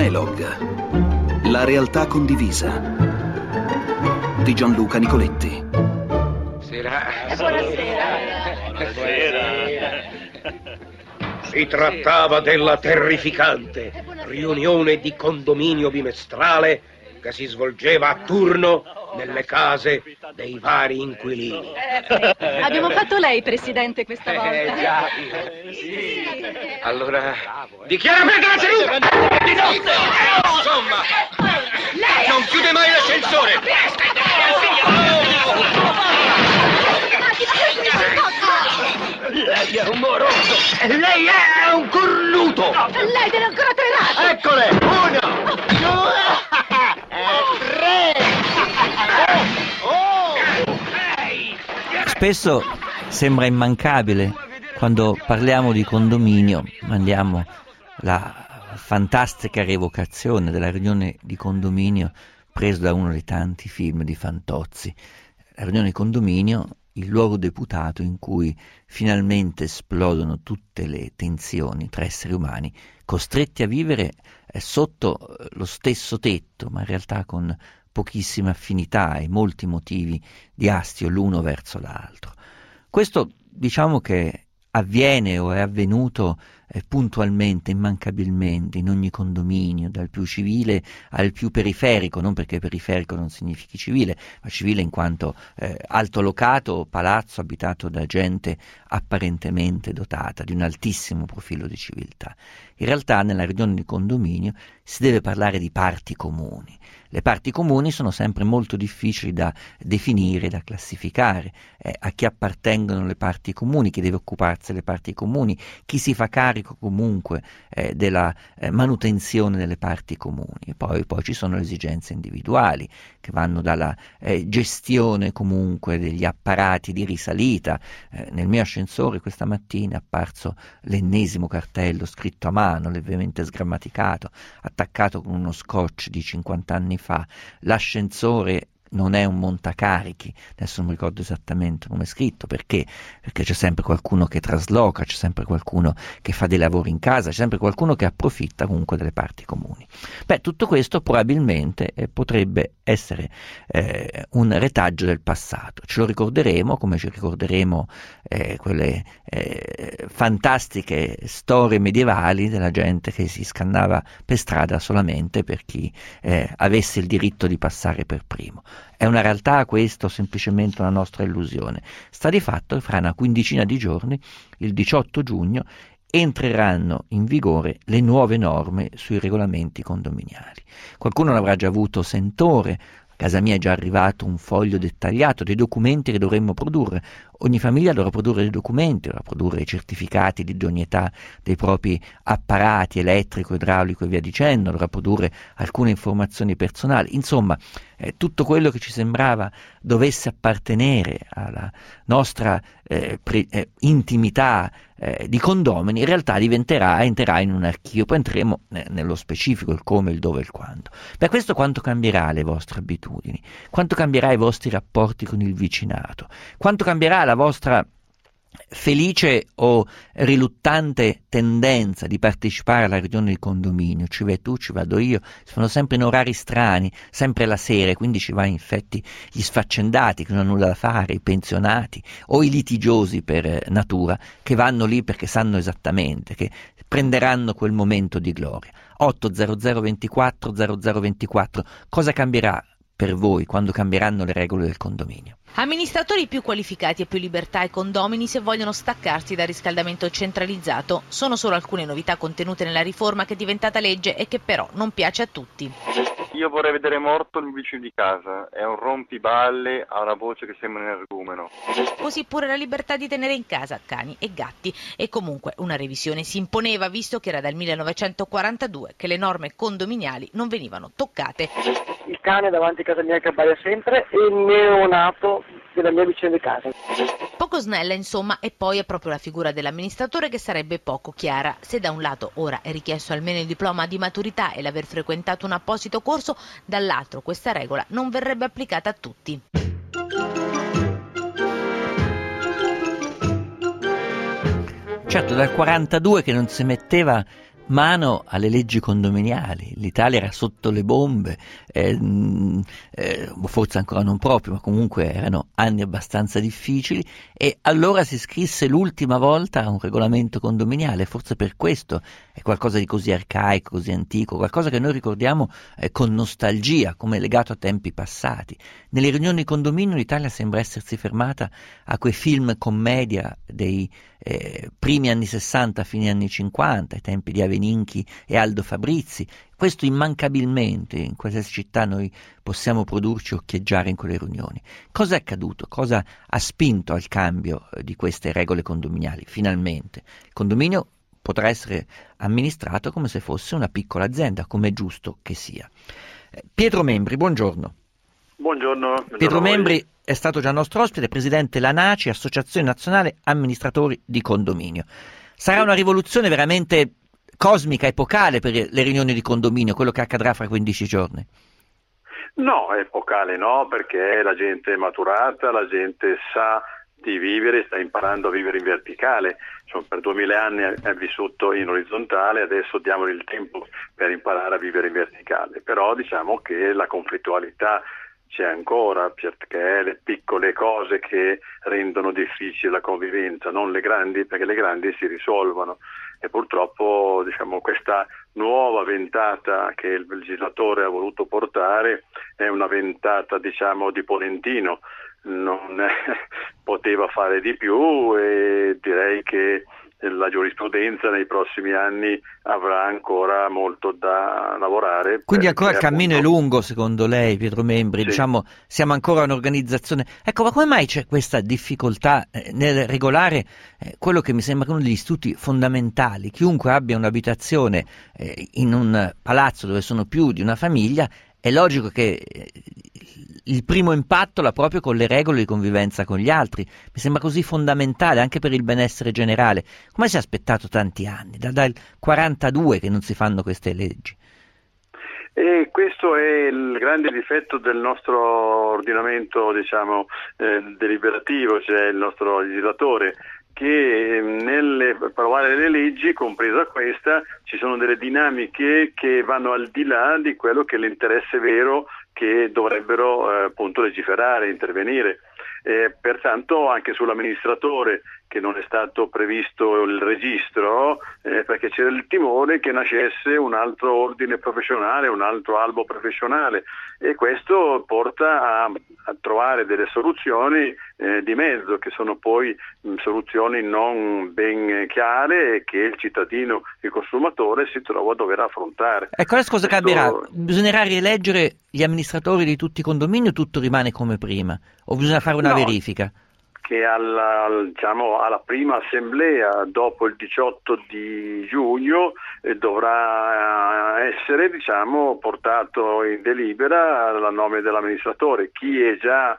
Elog, la realtà condivisa di Gianluca Nicoletti. Buonasera. Si trattava della terrificante riunione di condominio bimestrale che si svolgeva a turno nelle case dei vari inquilini. Abbiamo fatto lei, Presidente, questa volta. Già. Sì. Allora, dichiara aperta la seduta! Di notte! Insomma, non chiude mai l'ascensore! Lei è un moroso! E lei è un cornuto! Lei deve ancora tre razze! Eccole! 1, 2, 3! Spesso sembra immancabile quando parliamo di condominio, mandiamo la fantastica rievocazione della riunione di condominio presa da uno dei tanti film di Fantozzi. La riunione di condominio, il luogo deputato in cui finalmente esplodono tutte le tensioni tra esseri umani costretti a vivere sotto lo stesso tetto, ma in realtà con pochissime affinità e molti motivi di astio l'uno verso l'altro. Questo diciamo che avviene o è avvenuto puntualmente, immancabilmente in ogni condominio, dal più civile al più periferico, non perché periferico non significhi civile, ma civile in quanto altolocato o palazzo abitato da gente apparentemente dotata di un altissimo profilo di civiltà. In realtà nella riunione di condominio si deve parlare di parti comuni. Le parti comuni sono sempre molto difficili da definire, da classificare. A chi appartengono le parti comuni, chi deve occuparsi delle parti comuni, chi si fa carico comunque della manutenzione delle parti comuni. E poi ci sono le esigenze individuali che vanno dalla gestione comunque degli apparati di risalita. Nel mio ascensore questa mattina è apparso l'ennesimo cartello scritto a mano, levemente sgrammaticato, attaccato con uno scotch di 50 anni fa. L'ascensore non è un montacarichi, adesso non mi ricordo esattamente come è scritto, perché c'è sempre qualcuno che trasloca, c'è sempre qualcuno che fa dei lavori in casa, c'è sempre qualcuno che approfitta comunque delle parti comuni. Tutto questo probabilmente potrebbe essere un retaggio del passato. Ce lo ricorderemo come ci ricorderemo quelle fantastiche storie medievali della gente che si scannava per strada solamente per chi avesse il diritto di passare per primo. È una realtà questo o semplicemente una nostra illusione? Sta di fatto che fra una quindicina di giorni, il 18 giugno, entreranno in vigore le nuove norme sui regolamenti condominiali. Qualcuno ne avrà già avuto sentore. A casa mia è già arrivato un foglio dettagliato dei documenti che dovremmo produrre. Ogni famiglia dovrà produrre dei documenti, dovrà produrre i certificati di idoneità dei propri apparati elettrico, idraulico e via dicendo, dovrà produrre alcune informazioni personali. Insomma, tutto quello che ci sembrava dovesse appartenere alla nostra intimità di condomini, in realtà entrerà in un archivio. Poi entreremo nello specifico, il come, il dove e il quando. Per questo quanto cambierà le vostre abitudini, quanto cambierà i vostri rapporti con il vicinato, quanto cambierà la vostra felice o riluttante tendenza di partecipare alla riunione di condominio. Ci vai tu, ci vado io, si fanno sempre in orari strani, sempre la sera, quindi ci va in effetti gli sfaccendati che non hanno nulla da fare, i pensionati o i litigiosi per natura che vanno lì perché sanno esattamente che prenderanno quel momento di gloria. 800 24 0024. Cosa cambierà per voi quando cambieranno le regole del condominio? Amministratori più qualificati e più libertà ai condomini se vogliono staccarsi dal riscaldamento centralizzato. Sono solo alcune novità contenute nella riforma che è diventata legge e che però non piace a tutti. Io vorrei vedere morto il vicino di casa, è un rompiballe, ha una voce che sembra un energumeno. Così pure la libertà di tenere in casa cani e gatti. E comunque una revisione si imponeva, visto che era dal 1942 che le norme condominiali non venivano toccate. Il cane davanti a casa mia che abbaia sempre e il neonato della mia vicina di casa. Poco snella insomma, e poi è proprio la figura dell'amministratore che sarebbe poco chiara. Se da un lato ora è richiesto almeno il diploma di maturità e l'aver frequentato un apposito corso, dall'altro questa regola non verrebbe applicata a tutti. Certo, dal 42 che non si metteva mano alle leggi condominiali. L'Italia era sotto le bombe, forse ancora non proprio, ma comunque erano anni abbastanza difficili, e allora si scrisse l'ultima volta un regolamento condominiale. Forse per questo è qualcosa di così arcaico, così antico, qualcosa che noi ricordiamo con nostalgia, come legato a tempi passati. Nelle riunioni di condominio l'Italia sembra essersi fermata a quei film commedia dei primi anni 60, fine anni 50, ai tempi di Aveninchi e Aldo Fabrizi. Questo immancabilmente in qualsiasi città noi possiamo produrci occhieggiare in quelle riunioni. Cosa è accaduto? Cosa ha spinto al cambio di queste regole condominiali? Finalmente il condominio potrà essere amministrato come se fosse una piccola azienda, come è giusto che sia. Pietro Membri, buongiorno. Buongiorno. Pietro Membri è stato già nostro ospite, presidente l'ANACI, Associazione Nazionale Amministratori di Condominio. Sarà una rivoluzione veramente cosmica, epocale per le riunioni di condominio, quello che accadrà fra 15 giorni? No, epocale no, perché la gente è maturata, la gente sa di vivere, sta imparando a vivere in verticale. Per 2000 anni è vissuto in orizzontale, adesso diamogli il tempo per imparare a vivere in verticale. Però diciamo che la conflittualità c'è ancora, perché le piccole cose che rendono difficile la convivenza, non le grandi, perché le grandi si risolvono. E purtroppo questa nuova ventata che il legislatore ha voluto portare è una ventata di Polentino, non poteva fare di più, e direi che la giurisprudenza nei prossimi anni avrà ancora molto da lavorare. Quindi ancora il cammino è lungo, secondo lei, Pietro Membri? Sì. Siamo ancora un'organizzazione. Ecco, ma come mai c'è questa difficoltà nel regolare quello che mi sembra uno degli istituti fondamentali? Chiunque abbia un'abitazione in un palazzo dove sono più di una famiglia, è logico che il primo impatto l'ha proprio con le regole di convivenza con gli altri. Mi sembra così fondamentale anche per il benessere generale. Come si è aspettato tanti anni? Dal 42 che non si fanno queste leggi. E questo è il grande difetto del nostro ordinamento, deliberativo, cioè il nostro legislatore, che nell'approvare le leggi, compresa questa, ci sono delle dinamiche che vanno al di là di quello che è l'interesse vero che dovrebbero appunto legiferare, intervenire. Pertanto anche sull'amministratore, che non è stato previsto il registro, perché c'era il timore che nascesse un altro ordine professionale, un altro albo professionale, e questo porta a trovare delle soluzioni di mezzo, che sono poi soluzioni non ben chiare e che il cittadino, il consumatore, si trova a dover affrontare. Ecco, adesso cosa cambierà? Bisognerà rieleggere gli amministratori di tutti i condomini o tutto rimane come prima? O bisogna fare una verifica? Che alla prima assemblea dopo il 18 di giugno dovrà essere portato in delibera a nome dell'amministratore. Chi è già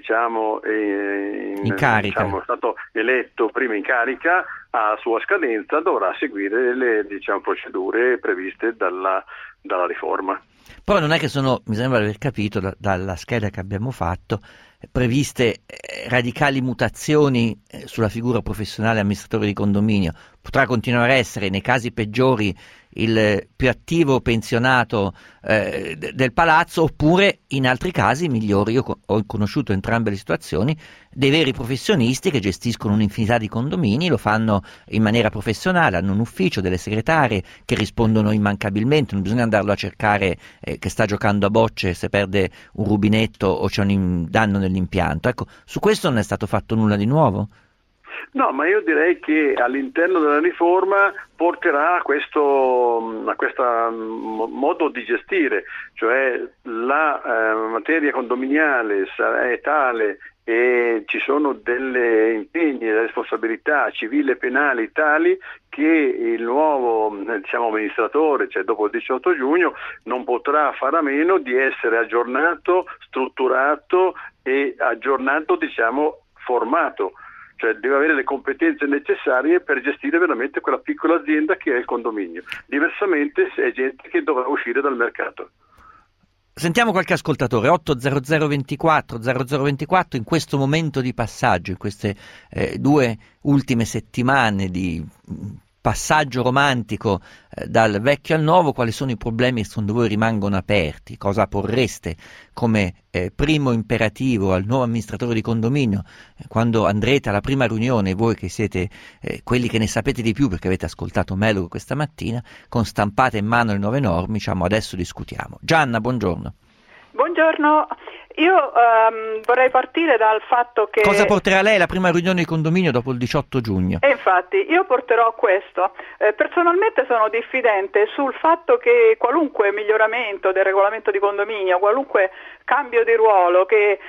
in carica, è stato eletto prima in carica, a sua scadenza dovrà seguire le procedure previste dalla riforma. Poi non è che sono, mi sembra di aver capito dalla scheda che abbiamo fatto, previste radicali mutazioni sulla figura professionale amministratore di condominio. Potrà continuare a essere, nei casi peggiori, il più attivo pensionato del palazzo, oppure in altri casi migliori. Io ho conosciuto entrambe le situazioni, dei veri professionisti che gestiscono un'infinità di condomini, lo fanno in maniera professionale, hanno un ufficio, delle segretarie che rispondono immancabilmente, non bisogna andarlo a cercare che sta giocando a bocce se perde un rubinetto o c'è un danno nell'impianto. Ecco, su questo non è stato fatto nulla di nuovo? No, ma io direi che all'interno della riforma porterà a questo modo di gestire, cioè la materia condominiale è tale e ci sono delle impegni e responsabilità civili e penali tali che il nuovo amministratore, cioè dopo il 18 giugno, non potrà fare a meno di essere aggiornato, strutturato e formato. Cioè deve avere le competenze necessarie per gestire veramente quella piccola azienda che è il condominio. Diversamente è gente che dovrà uscire dal mercato. Sentiamo qualche ascoltatore. 80024 0024, in questo momento di passaggio, in queste 2 ultime settimane di passaggio romantico dal vecchio al nuovo, quali sono i problemi che secondo voi rimangono aperti? Cosa porreste come primo imperativo al nuovo amministratore di condominio quando andrete alla prima riunione, voi che siete quelli che ne sapete di più perché avete ascoltato Melogo questa mattina, con stampate in mano le nuove norme, diciamo adesso discutiamo. Gianna, buongiorno. Buongiorno, io vorrei partire dal fatto che... Cosa porterà lei alla prima riunione di condominio dopo il 18 giugno? Infatti, io porterò questo. Personalmente sono diffidente sul fatto che qualunque miglioramento del regolamento di condominio, qualunque cambio di ruolo che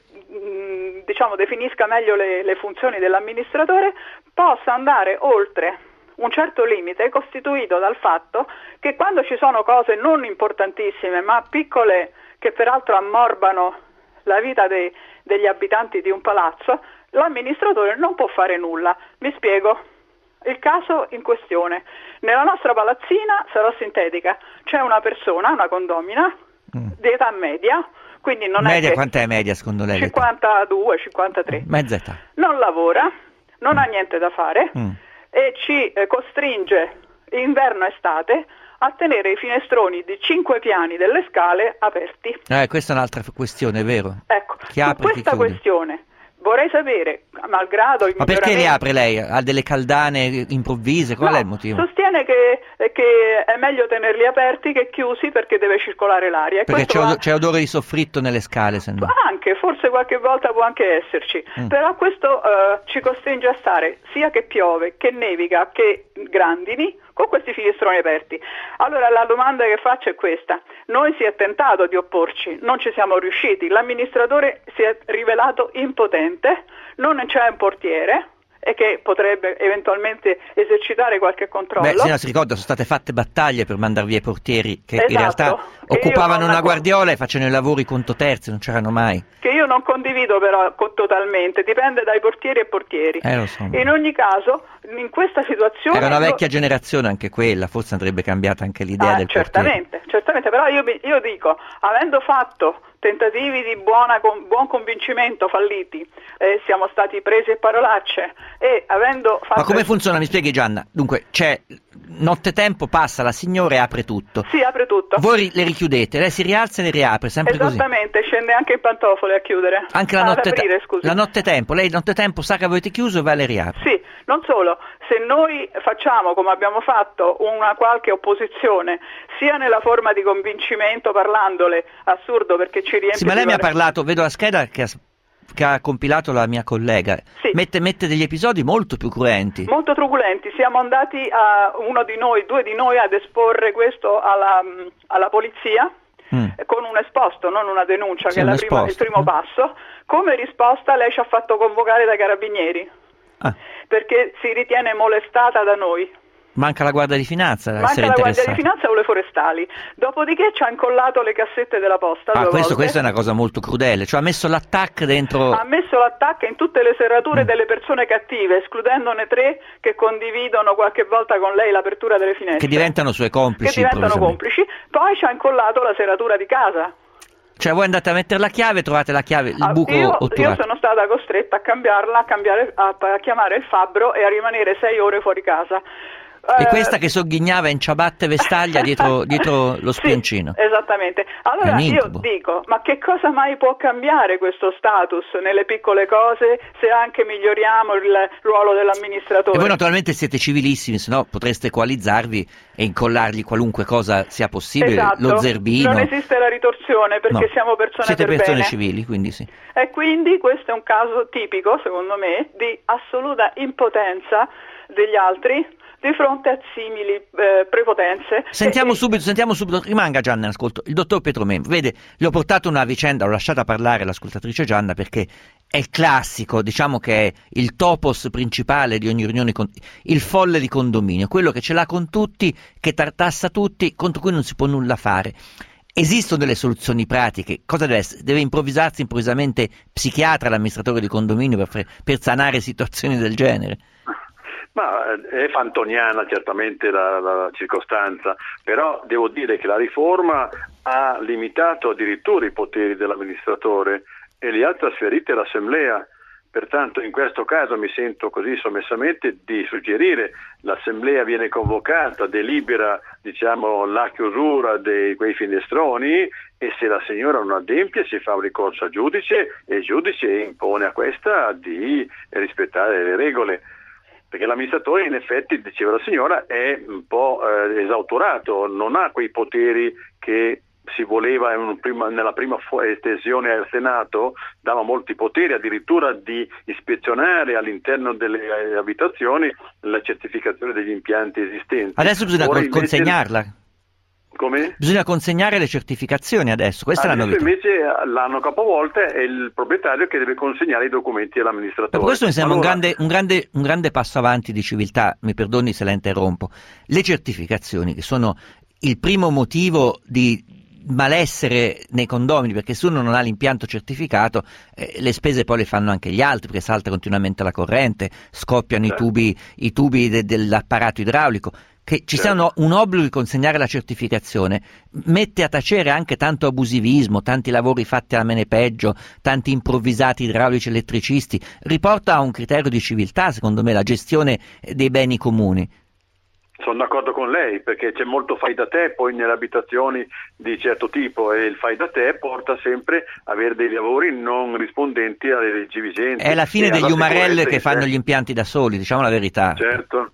diciamo definisca meglio le funzioni dell'amministratore, possa andare oltre un certo limite costituito dal fatto che quando ci sono cose non importantissime ma piccole che peraltro ammorbano la vita degli abitanti di un palazzo, l'amministratore non può fare nulla. Mi spiego. Il caso in questione. Nella nostra palazzina, sarò sintetica, c'è una persona, una condomina, di età media, quindi non media, è che... Quant'è media secondo lei? 52, 53. Mezza età. Non lavora, non ha niente da fare e ci costringe, inverno-estate, a tenere i finestroni di 5 piani delle scale aperti. Questa è un'altra questione, è vero? Ecco, chi apre, su questa questione vorrei sapere, malgrado il Ma perché le apre lei? Ha delle caldane improvvise? Qual è il motivo? Sostiene che è meglio tenerli aperti che chiusi perché deve circolare l'aria. Perché c'è odore di soffritto nelle scale, se no. Anche, forse qualche volta può anche esserci, però questo ci costringe a stare sia che piove, che nevica, che grandini, con questi finestroni aperti. Allora la domanda che faccio è questa: noi si è tentato di opporci, non ci siamo riusciti, l'amministratore si è rivelato impotente, non c'è un portiere e che potrebbe eventualmente esercitare qualche controllo. Beh, signora, si ricorda, sono state fatte battaglie per mandar via i portieri che in realtà occupavano una guardiola e facevano i lavori conto terzi, non c'erano mai. Che io non condivido però totalmente, dipende dai portieri e portieri. Lo so. In ogni caso, in questa situazione... Era una vecchia generazione anche quella, forse andrebbe cambiata anche l'idea del portiere. Certamente, però io dico, avendo fatto tentativi di buon convincimento falliti, siamo stati presi a parolacce e avendo fatto... Ma come funziona? Mi spieghi, Gianna. Dunque, c'è nottetempo, passa la signora e apre tutto. Sì, apre tutto. Voi le richiudete, lei si rialza e le riapre, sempre così. Esattamente, scende anche in pantofole a chiudere. Anche la nottetempo, lei nottetempo sa che avete chiuso e va e le riapre. Sì, non solo, se noi facciamo come abbiamo fatto una qualche opposizione, sia nella forma di convincimento parlandole, assurdo perché ci riempie... Sì, ma lei mi ha parlato, vedo la scheda che ha compilato la mia collega, sì. mette degli episodi molto più cruenti. Molto truculenti, siamo andati due di noi ad esporre questo alla polizia con un esposto, non una denuncia, sì, che è il primo passo. Come risposta lei ci ha fatto convocare dai carabinieri, perché si ritiene molestata da noi. Manca la Guardia di Finanza. Manca la Guardia di Finanza o le forestali. Dopodiché ci ha incollato le cassette della posta. Questa è una cosa molto crudele. Cioè ha messo l'attacco dentro. Ha messo l'attacco in tutte le serrature delle persone cattive, escludendone 3 che condividono qualche volta con lei l'apertura delle finestre. Che diventano sue complici. Poi ci ha incollato la serratura di casa. Cioè voi andate a mettere la chiave, trovate la chiave, il buco otturato. Io sono stata costretta a cambiarla, a chiamare il fabbro e a rimanere 6 ore fuori casa. E questa che sogghignava in ciabatte e vestaglia dietro lo spioncino. Sì, esattamente. Allora io dico, ma che cosa mai può cambiare questo status nelle piccole cose se anche miglioriamo il ruolo dell'amministratore? E voi naturalmente siete civilissimi, se no potreste coalizzarvi e incollargli qualunque cosa sia possibile, esatto. Lo zerbino. Non esiste la ritorsione perché siamo persone Siete per persone bene. civili, quindi sì. E quindi questo è un caso tipico, secondo me, di assoluta impotenza degli altri di fronte a simili prepotenze. Sentiamo subito, rimanga Gianna in ascolto, il dottor Petromembo. Vede, le ho portato una vicenda, l'ho lasciata parlare l'ascoltatrice Gianna perché è il classico, diciamo che è il topos principale di ogni riunione, il folle di condominio, quello che ce l'ha con tutti, che tartassa tutti, contro cui non si può nulla fare. Esistono delle soluzioni pratiche? Cosa deve essere? Deve improvvisarsi improvvisamente psichiatra l'amministratore di condominio per sanare situazioni del genere? Ma è fantoniana certamente la circostanza, però devo dire che la riforma ha limitato addirittura i poteri dell'amministratore e li ha trasferiti all'assemblea, Pertanto in questo caso mi sento così sommessamente di suggerire: l'assemblea viene convocata, delibera la chiusura di quei finestroni, e se la signora non adempie si fa un ricorso al giudice e il giudice impone a questa di rispettare le regole. Perché l'amministratore, in effetti, diceva la signora, è un po' esautorato, non ha quei poteri che si voleva nella prima estesione al Senato, dava molti poteri, addirittura di ispezionare all'interno delle abitazioni la certificazione degli impianti esistenti. Adesso bisogna consegnarla. Come? Bisogna consegnare le certificazioni adesso, questa è la novità. Invece l'anno capovolta è il proprietario che deve consegnare i documenti all'amministratore. Per questo mi sembra un grande passo avanti di civiltà, mi perdoni se la interrompo. Le certificazioni, che sono il primo motivo di malessere nei condomini, perché se uno non ha l'impianto certificato le spese poi le fanno anche gli altri, perché salta continuamente la corrente, scoppiano i tubi dell'apparato idraulico. Che ci sia un obbligo di consegnare la certificazione mette a tacere anche tanto abusivismo, tanti lavori fatti alla mene peggio, tanti improvvisati idraulici elettricisti, riporta a un criterio di civiltà, secondo me, la gestione dei beni comuni. Sono d'accordo con lei, perché c'è molto fai da te poi nelle abitazioni di certo tipo, e il fai da te porta sempre a avere dei lavori non rispondenti alle leggi vigenti. È la fine degli umarell che fanno gli impianti da soli, diciamo la verità. Certo.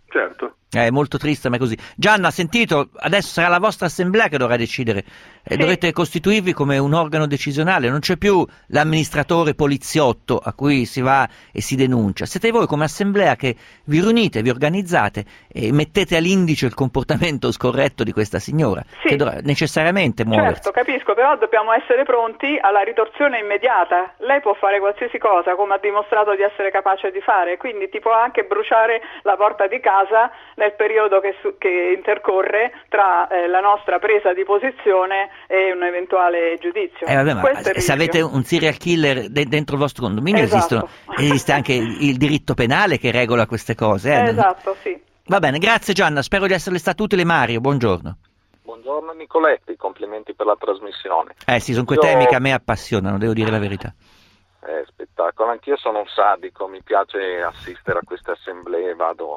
È molto triste, ma è così. Gianna, ha sentito? Adesso sarà la vostra assemblea che dovrà decidere. Dovete costituirvi come un organo decisionale, non c'è più l'amministratore poliziotto a cui si va e si denuncia. Siete voi come assemblea che vi riunite, vi organizzate e mettete all'indice il comportamento scorretto di questa signora, che dovrà necessariamente muoversi. Certo, capisco, però dobbiamo essere pronti alla ritorsione immediata. Lei può fare qualsiasi cosa, come ha dimostrato di essere capace di fare, quindi ti può anche bruciare la porta di casa nel periodo che intercorre tra la nostra presa di posizione e un eventuale giudizio. Vabbè, ma se avete un serial killer dentro il vostro condominio, esiste anche il diritto penale che regola queste cose. Esatto, sì. Va bene, grazie Gianna, spero di esserle stato utile. Mario, buongiorno. Buongiorno Nicoletti, complimenti per la trasmissione. Sì, sono quei temi che a me appassionano, devo dire la verità. Spettacolo, anch'io sono un sadico, mi piace assistere a queste assemblee,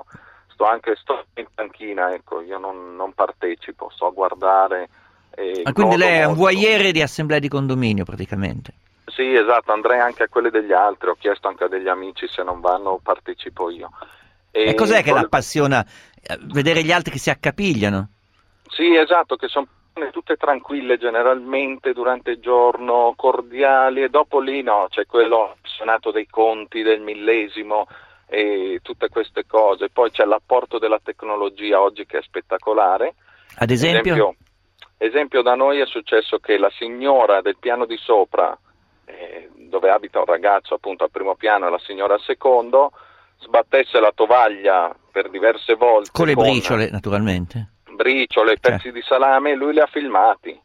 sto in panchina, ecco, io non partecipo, sto a guardare. Ma quindi lei è un voyeur di assemblea di condominio praticamente? Sì, esatto, andrei anche a quelle degli altri, ho chiesto anche a degli amici, se non vanno partecipo io. E cos'è che l'appassiona? Vedere gli altri che si accapigliano? Sì, esatto, che sono tutte tranquille generalmente durante il giorno, cordiali, e dopo lì no, c'è quello appassionato dei conti, del millesimo e tutte queste cose. Poi c'è l'apporto della tecnologia oggi che è spettacolare. Ad esempio? Esempio, da noi è successo che la signora del piano di sopra, dove abita un ragazzo appunto al primo piano e la signora al secondo, sbattesse la tovaglia per diverse volte. Con le briciole, naturalmente. Briciole, pezzi di salame, e lui li ha filmati.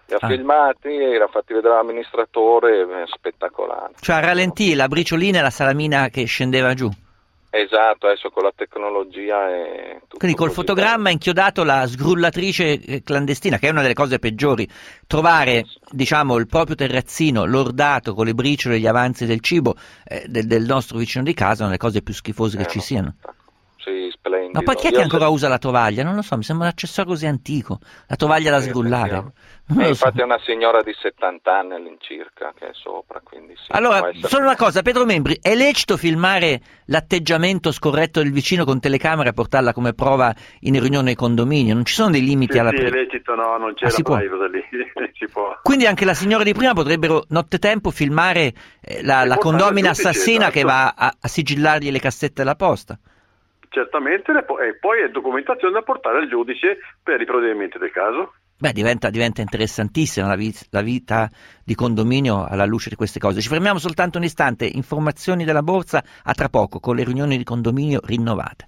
Era fatti vedere all'amministratore, spettacolare. Cioè a ralentì la briciolina e la salamina che scendeva giù. Esatto, adesso con la tecnologia è tutto. Quindi col fotogramma inchiodato la sgrullatrice clandestina, che è una delle cose peggiori. Trovare, diciamo, il proprio terrazzino lordato con le briciole e gli avanzi del cibo del nostro vicino di casa, è una delle cose più schifose che ci siano. Sì, splendido. Ma poi chi è che ancora usa la tovaglia? Non lo so, mi sembra un accessorio così antico, la tovaglia da sgrullare. Infatti è una signora di 70 anni all'incirca che è sopra, quindi sì. Allora, solo una cosa, Pedro Membri, è lecito filmare l'atteggiamento scorretto del vicino con telecamera e portarla come prova in riunione ai condomini? Non ci sono dei limiti alla... Sì, è lecito, no, non c'è la privacy lì, si può. Quindi anche la signora di prima potrebbero nottetempo filmare la condomina assassina, che va a sigillargli le cassette della posta. Certamente, e poi è documentazione da portare al giudice per i provvedimenti del caso. Beh, diventa interessantissima la vita di condominio alla luce di queste cose. Ci fermiamo soltanto un istante, informazioni della borsa, a tra poco con le riunioni di condominio rinnovate.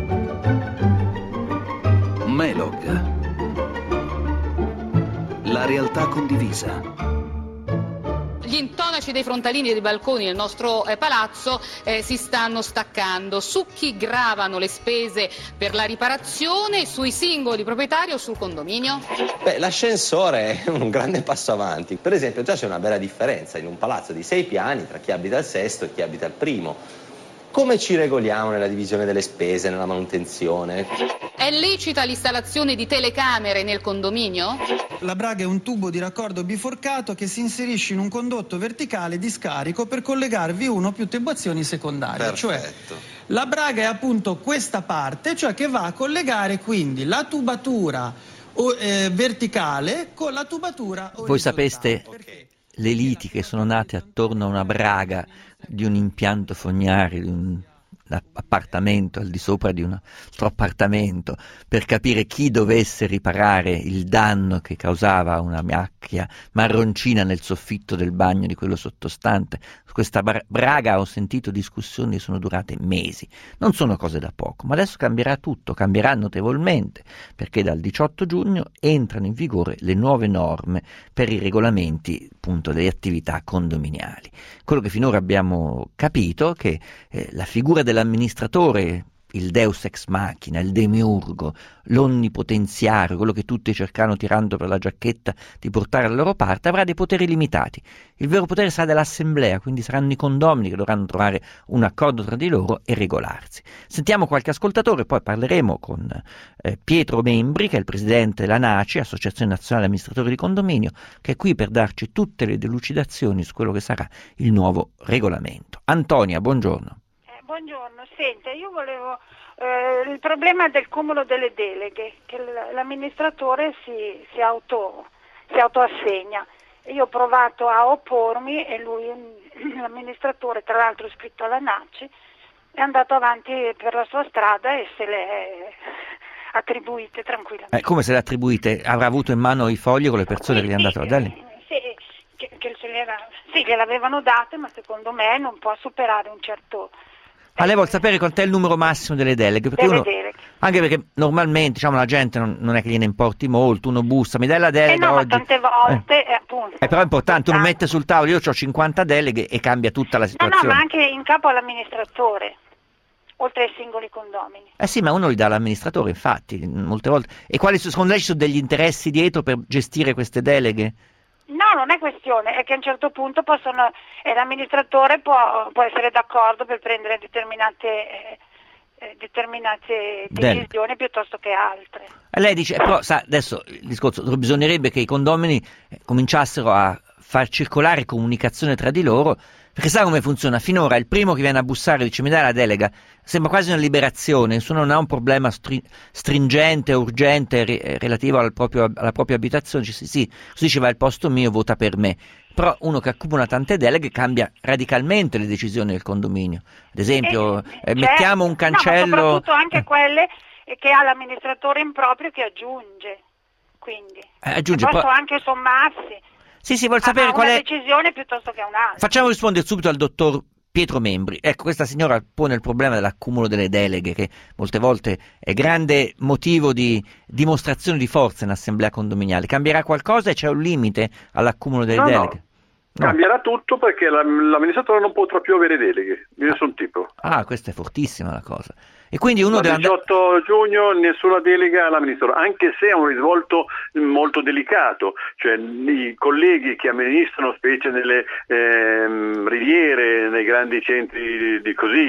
Melog, la realtà condivisa. Gli Gli intonaci dei frontalini e dei balconi del nostro palazzo si stanno staccando. Su chi gravano le spese per la riparazione? Sui singoli proprietari o sul condominio? Beh, l'ascensore è un grande passo avanti. Per esempio, già c'è una bella differenza in un palazzo di 6 piani tra chi abita al sesto e chi abita al primo. Come ci regoliamo nella divisione delle spese, nella manutenzione? È licita l'installazione di telecamere nel condominio? La braga è un tubo di raccordo biforcato che si inserisce in un condotto verticale di scarico per collegarvi una o più tubazioni secondarie. Perfetto. Cioè, la braga è appunto questa parte, cioè che va a collegare quindi la tubatura verticale con la tubatura orizzontale. Voi sapeste le liti che sono nate attorno a una braga di un impianto fognario, di un appartamento al di sopra di un altro appartamento, per capire chi dovesse riparare il danno che causava una macchia marroncina nel soffitto del bagno di quello sottostante. Su questa braga ho sentito discussioni che sono durate mesi. Non sono cose da poco, ma adesso cambierà tutto, cambierà notevolmente, perché dal 18 giugno entrano in vigore le nuove norme per i regolamenti appunto delle attività condominiali. Quello che finora abbiamo capito è che la figura dell'amministratore, il deus ex machina, il demiurgo, l'onnipotenziario, quello che tutti cercano tirando per la giacchetta di portare alla loro parte, avrà dei poteri limitati. Il vero potere sarà dell'assemblea, quindi saranno i condomini che dovranno trovare un accordo tra di loro e regolarsi. Sentiamo qualche ascoltatore, poi parleremo con Pietro Membri, che è il presidente della NACI, Associazione Nazionale Amministratori di Condominio, che è qui per darci tutte le delucidazioni su quello che sarà il nuovo regolamento. Antonia, buongiorno. Buongiorno, senta, io volevo il problema del cumulo delle deleghe, che l'amministratore si autoassegna. Io ho provato a oppormi e lui, l'amministratore, tra l'altro iscritto alla NACI, è andato avanti per la sua strada e se le è attribuite tranquillamente. Come se le attribuite? Avrà avuto in mano i fogli con le persone che gli hanno dato la delega? Sì, gliel'avevano date, ma secondo me non può superare un certo... Ma lei vuol sapere quant'è il numero massimo delle deleghe? Perché anche perché normalmente, diciamo, la gente non è che gliene importi molto, uno bussa, mi dai la delega no, oggi? Ma tante volte, appunto. Però è importante, uno mette sul tavolo, io ho 50 deleghe e cambia tutta la situazione. No, ma anche in capo all'amministratore, oltre ai singoli condomini. Sì, ma uno li dà all'amministratore, infatti, molte volte. E quali secondo lei ci sono degli interessi dietro per gestire queste deleghe? No, non è questione, è che a un certo punto l'amministratore può essere d'accordo per prendere determinate decisioni piuttosto che altre. Lei dice, però sa, adesso il discorso, bisognerebbe che i condomini cominciassero a far circolare comunicazione tra di loro, perché sa come funziona? Finora il primo che viene a bussare dice mi dai la delega, sembra quasi una liberazione, nessuno non ha un problema stringente, urgente relativo alla propria abitazione, dice sì, così ci va il posto mio, vota per me. Però uno che accumula tante deleghe cambia radicalmente le decisioni del condominio. Ad esempio, mettiamo un cancello... No, ma soprattutto anche quelle che ha l'amministratore improprio che aggiunge, quindi possono anche sommarsi. Sì, vuol sapere qual è una decisione piuttosto che un'altra. Facciamo rispondere subito al dottor Pietro Membri. Ecco, questa signora pone il problema dell'accumulo delle deleghe, che molte volte è grande motivo di dimostrazione di forza in assemblea condominiale. Cambierà qualcosa e c'è un limite all'accumulo delle deleghe? No. Cambierà tutto perché l'amministratore non potrà più avere deleghe di nessun tipo. Questa è fortissima la cosa. E quindi uno dal 18 giugno nessuna delega all'amministratore, anche se è un risvolto molto delicato, cioè i colleghi che amministrano, specie nelle riviere, nei grandi centri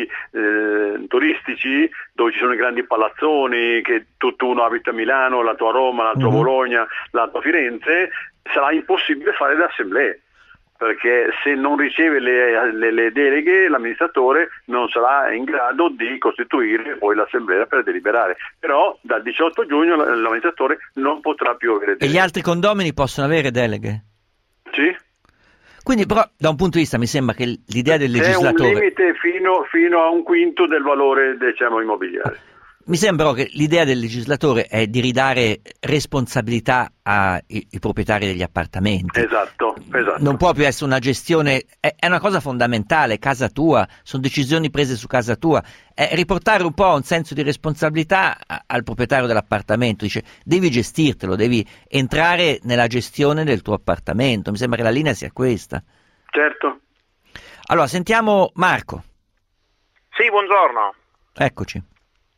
turistici, dove ci sono i grandi palazzoni, che tutto uno abita a Milano, l'altro a Roma, l'altro a Bologna, l'altro a Firenze, sarà impossibile fare le assemblee, perché se non riceve le deleghe l'amministratore non sarà in grado di costituire poi l'assemblea per deliberare. Però dal 18 giugno l'amministratore non potrà più avere deleghe. E gli altri condomini possono avere deleghe? Sì. Quindi però da un punto di vista mi sembra che l'idea del legislatore... C'è un limite fino a un quinto del valore, diciamo, immobiliare. Mi sembra che l'idea del legislatore è di ridare responsabilità ai proprietari degli appartamenti. Esatto. Non può più essere una gestione, è una cosa fondamentale, casa tua, sono decisioni prese su casa tua, è riportare un po' un senso di responsabilità al proprietario dell'appartamento, dice devi gestirtelo, devi entrare nella gestione del tuo appartamento, mi sembra che la linea sia questa. Certo. Allora, sentiamo Marco. Sì, buongiorno. Eccoci.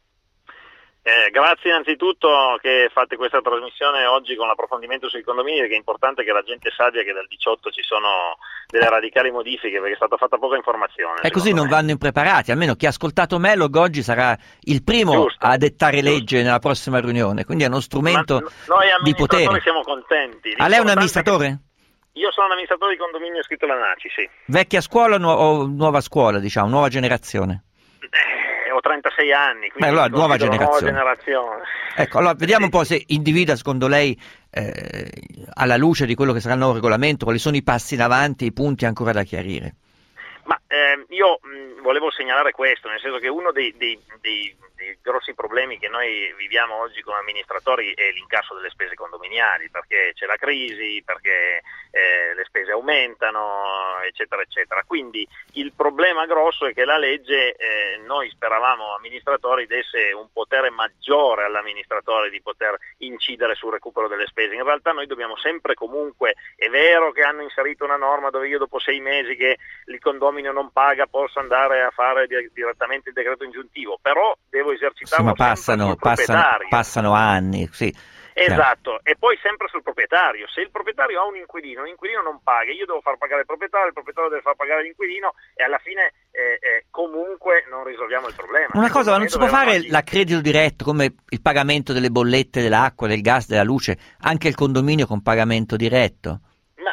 Grazie innanzitutto che fate questa trasmissione oggi con l'approfondimento sui condomini, perché è importante che la gente sappia che dal 18 ci sono delle radicali modifiche, perché è stata fatta poca informazione. E così non vanno impreparati, almeno chi ha ascoltato Melog oggi sarà il primo a dettare legge nella prossima riunione, quindi è uno strumento di potere. Noi siamo contenti. Lei è un amministratore? Io sono un amministratore di condominio iscritto alla NACI, sì. Vecchia scuola o nuova scuola, diciamo, nuova generazione? Ho 36 anni, quindi allora, nuova generazione. Ecco, allora vediamo un po' se individua secondo lei, alla luce di quello che sarà il nuovo regolamento, quali sono i passi in avanti, i punti ancora da chiarire. Ma io volevo segnalare questo, nel senso che uno dei grossi problemi che noi viviamo oggi come amministratori è l'incasso delle spese condominiali, perché c'è la crisi, perché le spese aumentano, eccetera, eccetera. Quindi il problema grosso è che la legge, noi speravamo amministratori, desse un potere maggiore all'amministratore di poter incidere sul recupero delle spese. In realtà noi dobbiamo sempre comunque, è vero che hanno inserito una norma dove io dopo 6 mesi che il condominio non paga posso andare a fare direttamente il decreto ingiuntivo, però devo esercitarlo sempre sul proprietario. Passano anni, sì. Esatto, e poi sempre sul proprietario. Se il proprietario ha un inquilino, l'inquilino non paga, io devo far pagare il proprietario deve far pagare l'inquilino e alla fine comunque non risolviamo il problema. Una cosa, ma non si può fare l'accredito diretto come il pagamento delle bollette dell'acqua, del gas, della luce, anche il condominio con pagamento diretto? Ma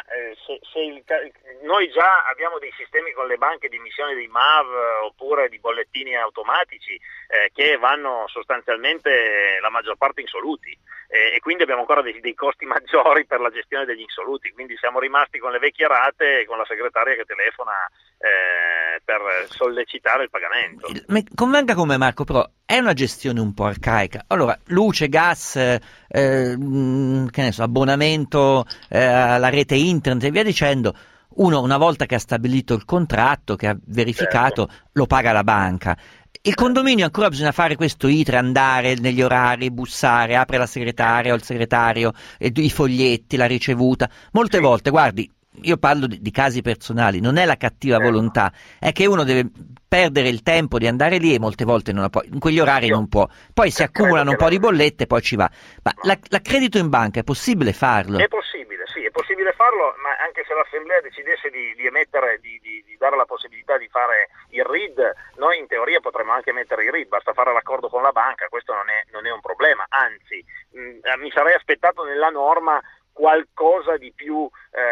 noi già abbiamo dei sistemi con le banche di emissione dei MAV oppure di bollettini automatici che vanno sostanzialmente la maggior parte insoluti e quindi abbiamo ancora dei costi maggiori per la gestione degli insoluti, quindi siamo rimasti con le vecchie rate e con la segretaria che telefona per sollecitare il pagamento. Convenga con me, Marco, però è una gestione un po' arcaica. Allora, luce, gas, che ne so, abbonamento alla rete internet e via dicendo. Uno, una volta che ha stabilito il contratto, che ha verificato, lo paga la banca. Il condominio ancora bisogna fare questo iter, andare negli orari, bussare, apre la segretaria o il segretario, i foglietti, la ricevuta. Molte volte, guardi, io parlo di casi personali, non è la cattiva volontà, è che uno deve perdere il tempo di andare lì e molte volte in quegli orari non può. Poi si accumulano un po' di bollette e poi ci va. Ma l'accredito in banca è possibile farlo? È possibile, sì, è possibile farlo, ma anche se l'Assemblea decidesse di emettere, di dare la possibilità di fare il RID, noi in teoria potremmo anche mettere il RID, basta fare l'accordo con la banca, questo non è un problema, anzi mi sarei aspettato nella norma qualcosa di più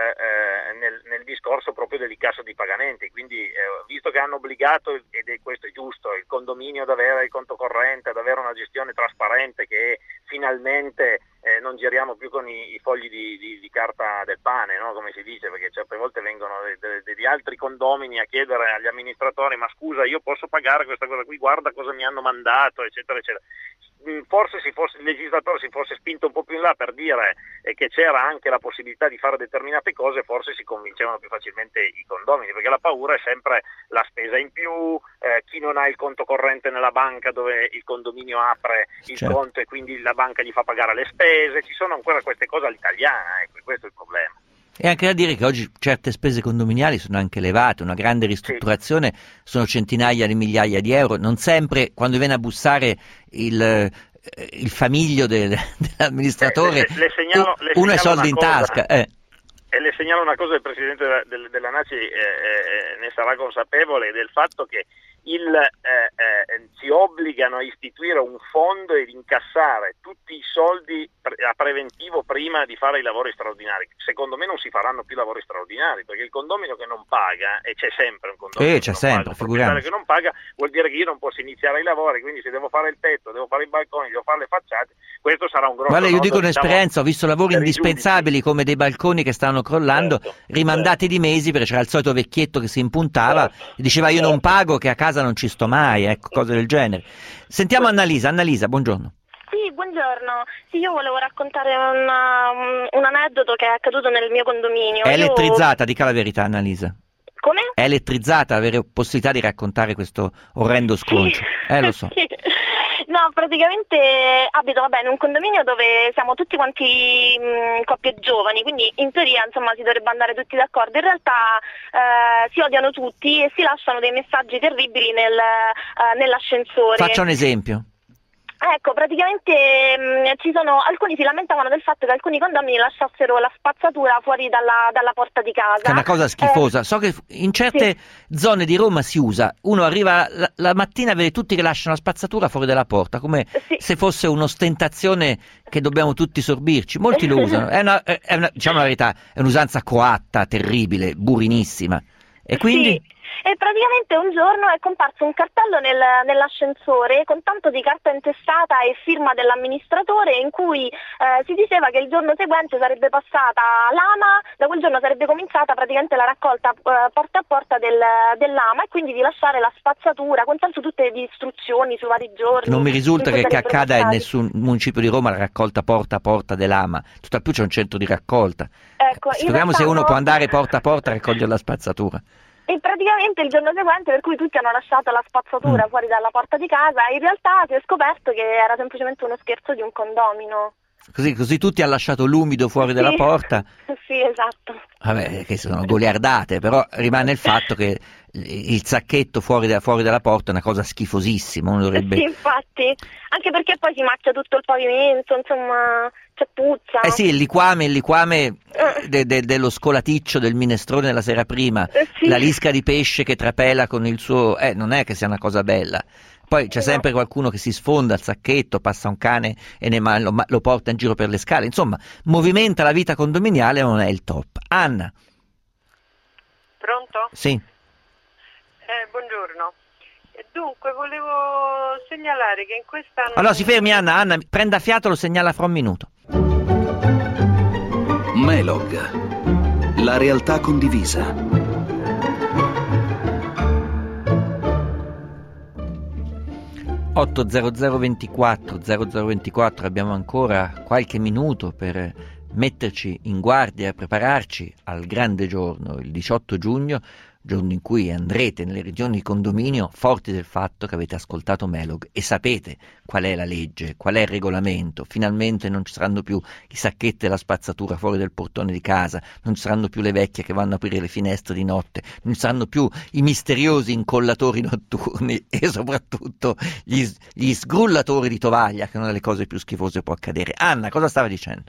nel discorso proprio dell'incasso di pagamenti, quindi visto che hanno obbligato, ed questo è giusto, il condominio ad avere il conto corrente, ad avere una gestione trasparente che finalmente non giriamo più con i fogli di carta del pane, no? Come si dice, perché certe volte vengono degli altri condomini a chiedere agli amministratori ma scusa io posso pagare questa cosa qui, guarda cosa mi hanno mandato, eccetera eccetera. Forse il legislatore si fosse spinto un po' più in là per dire che c'era anche la possibilità di fare determinate cose, forse si convincevano più facilmente i condomini, perché la paura è sempre la spesa in più, chi non ha il conto corrente nella banca dove il condominio apre il conto e quindi la banca gli fa pagare le spese, ci sono ancora queste cose all'italiana, ecco, questo è il problema. E anche da dire che oggi certe spese condominiali sono anche elevate, una grande ristrutturazione sono centinaia di migliaia di euro, non sempre quando viene a bussare il famiglio dell'amministratore uno ha soldi in tasca. E le segnalo una cosa, il Presidente della NACI ne sarà consapevole del fatto che si obbligano a istituire un fondo ed incassare tutti i soldi a preventivo prima di fare i lavori straordinari. Secondo me non si faranno più lavori straordinari, perché il condominio che non paga, e c'è sempre un condominio che non paga, vuol dire che io non posso iniziare i lavori, quindi se devo fare il tetto, devo fare i balconi, devo fare le facciate, questo sarà un grosso nodo. Io dico un'esperienza, ho visto lavori indispensabili come dei balconi che stavano crollando, rimandati di mesi perché c'era il solito vecchietto che si impuntava e diceva io non pago, che a casa non ci sto mai, ecco, cose del genere. Sentiamo Annalisa, buongiorno. Sì, buongiorno. Sì, io volevo raccontare un aneddoto che è accaduto nel mio condominio. È elettrizzata, dica la verità Annalisa. Come? È elettrizzata, avere possibilità di raccontare questo orrendo sconcio. Lo so. Sì. No, praticamente abito in un condominio dove siamo tutti quanti coppie giovani, quindi in teoria insomma si dovrebbe andare tutti d'accordo. In realtà si odiano tutti e si lasciano dei messaggi terribili nell'ascensore. Faccia un esempio. Ecco, praticamente alcuni si lamentavano del fatto che alcuni condomini lasciassero la spazzatura fuori dalla porta di casa. Che è una cosa schifosa. So che in certe zone di Roma si usa. Uno arriva la mattina e vede tutti che lasciano la spazzatura fuori dalla porta, come se fosse un'ostentazione che dobbiamo tutti sorbirci. Molti lo usano. Diciamo la verità, è un'usanza coatta, terribile, burinissima. E quindi... E praticamente un giorno è comparso un cartello nell'ascensore con tanto di carta intestata e firma dell'amministratore in cui si diceva che il giorno seguente sarebbe passata l'ama, da quel giorno sarebbe cominciata praticamente la raccolta porta a porta dell'ama e quindi di lasciare la spazzatura con tanto tutte le istruzioni su vari giorni. Non mi risulta che accada in nessun municipio di Roma la raccolta porta a porta dell'ama, tutt'al più c'è un centro di raccolta. Ecco, speriamo se uno può andare porta a porta a raccogliere la spazzatura. E praticamente il giorno seguente, per cui tutti hanno lasciato la spazzatura fuori dalla porta di casa, in realtà si è scoperto che era semplicemente uno scherzo di un condomino. Così tutti hanno lasciato l'umido fuori dalla porta. Sì, esatto. Vabbè, che sono goliardate, però rimane il fatto che il sacchetto fuori dalla porta è una cosa schifosissima. Uno dovrebbe... Sì, infatti, anche perché poi si macchia tutto il pavimento, insomma, c'è puzza. Eh sì, il liquame dello scolaticcio del minestrone la sera prima, la lisca di pesce che trapela con il suo... non è che sia una cosa bella. Poi c'è sempre qualcuno che si sfonda il sacchetto, passa un cane e lo porta in giro per le scale. Insomma, movimenta la vita condominiale, ma non è il top. Anna. Pronto? Sì. Buongiorno. Dunque, volevo segnalare che in questa... Allora si fermi Anna, prenda fiato, lo segnala fra un minuto. Melog, la realtà condivisa. 80024 abbiamo ancora qualche minuto per metterci in guardia e prepararci al grande giorno, il 18 giugno, giorno in cui andrete nelle regioni di condominio forti del fatto che avete ascoltato Melog e sapete qual è la legge, qual è il regolamento. Finalmente non ci saranno più i sacchetti e la spazzatura fuori del portone di casa, non ci saranno più le vecchie che vanno a aprire le finestre di notte, non ci saranno più i misteriosi incollatori notturni e soprattutto gli sgrullatori di tovaglia, che è una delle cose più schifose che può accadere. Anna, cosa stava dicendo?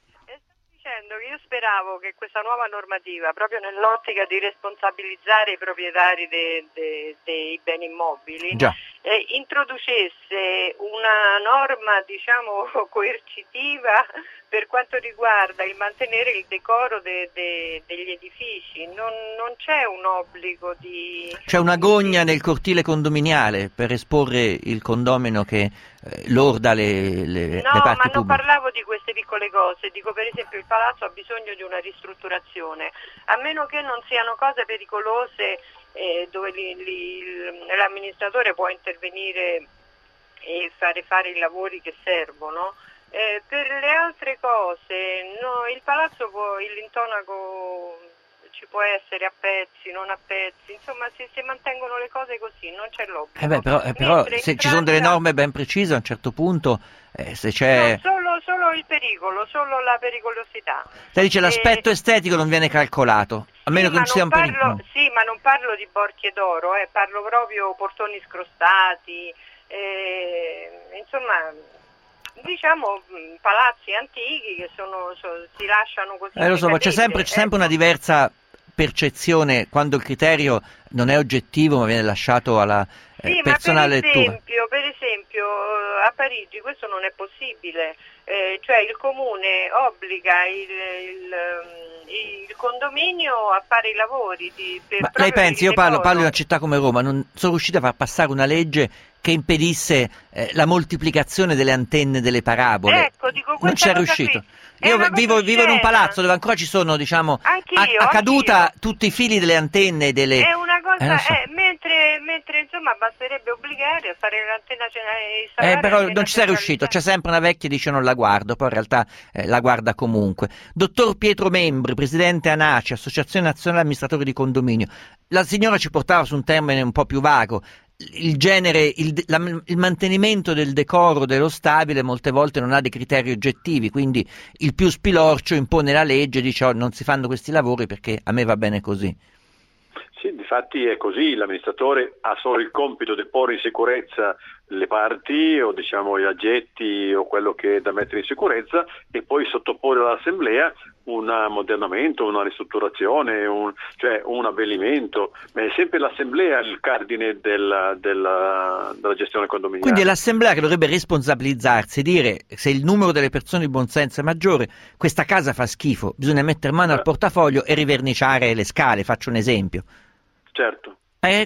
Io speravo che questa nuova normativa, proprio nell'ottica di responsabilizzare i proprietari dei beni immobili, introducesse una norma, diciamo, coercitiva per quanto riguarda il mantenere il decoro degli edifici. Non c'è un obbligo di... C'è una gogna nel cortile condominiale per esporre il condomino che lorda le parti ma pubbliche. non parlavo di queste piccole cose, dico per esempio il palazzo ha bisogno di una ristrutturazione, a meno che non siano cose pericolose dove l'amministratore può intervenire e fare i lavori che servono. Per le altre cose il palazzo l'intonaco ci può essere a pezzi, non a pezzi, insomma se mantengono le cose così non c'è l'obbligo. Però se ci sono delle norme ben precise a un certo punto, se c'è... No, solo il pericolo, solo la pericolosità. Lei dice l'aspetto estetico non viene calcolato, a meno che non ci sia un pericolo. Sì, ma non parlo di borchie d'oro, parlo proprio portoni scrostati, insomma... Diciamo palazzi antichi che si lasciano così. Lo so, ma c'è sempre una diversa percezione quando il criterio non è oggettivo ma viene lasciato alla personale lettura. Per esempio a Parigi questo non è possibile, cioè il comune obbliga il condominio a fare i lavori ma lei pensi, io parlo di una città come Roma, non sono riuscita a far passare una legge che impedisse la moltiplicazione delle antenne delle parabole. Ecco, dico, non c'è riuscito. Io vivo in un palazzo dove ancora ci sono, diciamo, a caduta tutti i fili delle antenne delle... È una cosa, mentre insomma basterebbe obbligare a fare l'antenna però non ci sei riuscito, c'è sempre una vecchia che dice non la guardo, poi in realtà la guarda comunque. Dottor Pietro Membri, presidente ANACI, Associazione Nazionale Amministratori di Condominio. La signora ci portava su un termine un po' più vago. il genere, il mantenimento del decoro dello stabile molte volte non ha dei criteri oggettivi, quindi il più spilorcio impone la legge, dice non si fanno questi lavori perché a me va bene così. Sì, difatti è così, l'amministratore ha solo il compito di porre in sicurezza le parti o gli aggetti o quello che è da mettere in sicurezza e poi sottoporre all'assemblea un ammodernamento, una ristrutturazione, un abbellimento, ma è sempre l'assemblea il cardine della gestione condominiale. Quindi è l'assemblea che dovrebbe responsabilizzarsi, dire se il numero delle persone di buon senso è maggiore, questa casa fa schifo, bisogna mettere mano al portafoglio e riverniciare le scale, faccio un esempio. Certo. È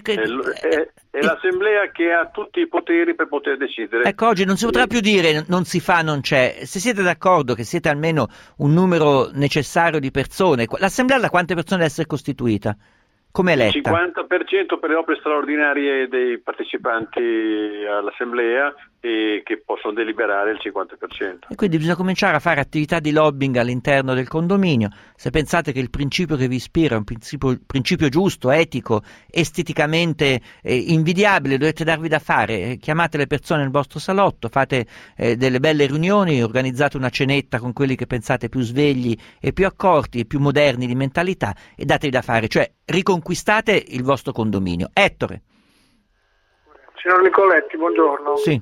l'assemblea che ha tutti i poteri per poter decidere. Ecco, oggi non si potrà più dire non si fa, non c'è. Se siete d'accordo che siete almeno un numero necessario di persone, l'assemblea da quante persone deve essere costituita? Come eletta? Il 50% per le opere straordinarie dei partecipanti all'assemblea e che possono deliberare il 50%. E quindi bisogna cominciare a fare attività di lobbying all'interno del condominio. Se pensate che il principio che vi ispira è un principio giusto, etico, esteticamente invidiabile, dovete darvi da fare. Chiamate le persone nel vostro salotto, fate delle belle riunioni, organizzate una cenetta con quelli che pensate più svegli e più accorti e più moderni di mentalità e datevi da fare, cioè riconquistate il vostro condominio. Ettore. Signor Nicoletti, buongiorno. Sì.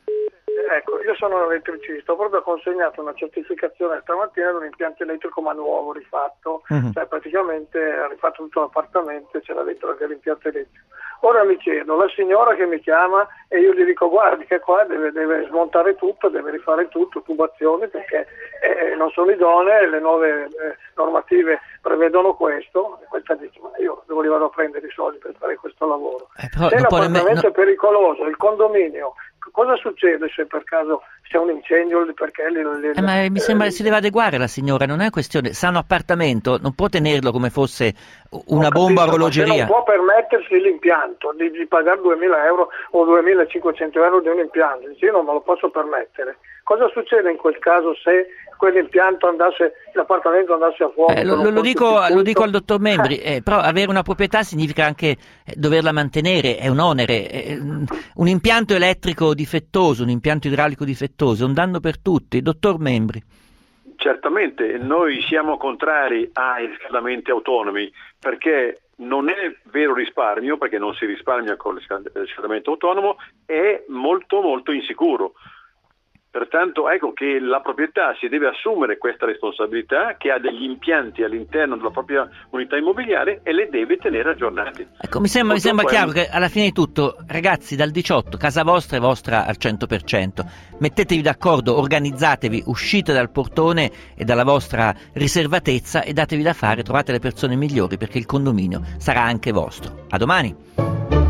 Ecco, io sono un elettricista, ho proprio consegnato una certificazione stamattina di un impianto elettrico ma nuovo, rifatto, cioè praticamente ha rifatto tutto l'appartamento e c'era dentro anche l'impianto elettrico. Ora mi chiedo, la signora che mi chiama e io gli dico guardi che qua deve smontare tutto, deve rifare tutto, tubazioni perché non sono idonee, le nuove normative prevedono questo, e questa dice ma io dove li vado a prendere i soldi per fare questo lavoro? Se l'appartamento è pericoloso, il condominio, cosa succede se per caso c'è un incendio? Perché ma mi sembra che si deve adeguare la signora, non è questione, sa un appartamento, non può tenerlo come fosse una bomba a orologeria. Non può permettersi l'impianto di pagare 2.000 euro o 2.500 euro di un impianto, io non me lo posso permettere. Cosa succede in quel caso se quell'impianto l'appartamento andasse a fuoco? Lo dico al dottor Membri, però avere una proprietà significa anche doverla mantenere, è un onere. Un impianto elettrico difettoso, un impianto idraulico difettoso è un danno per tutti. Dottor Membri. Certamente, noi siamo contrari ai riscaldamenti autonomi perché non è vero risparmio, perché non si risparmia con il riscaldamento autonomo, è molto molto insicuro. Pertanto ecco che la proprietà si deve assumere questa responsabilità, che ha degli impianti all'interno della propria unità immobiliare e le deve tenere aggiornati. Ecco, mi sembra chiaro che alla fine di tutto, ragazzi, dal 18 casa vostra è vostra al 100%, mettetevi d'accordo, organizzatevi, uscite dal portone e dalla vostra riservatezza e datevi da fare, trovate le persone migliori perché il condominio sarà anche vostro. A domani!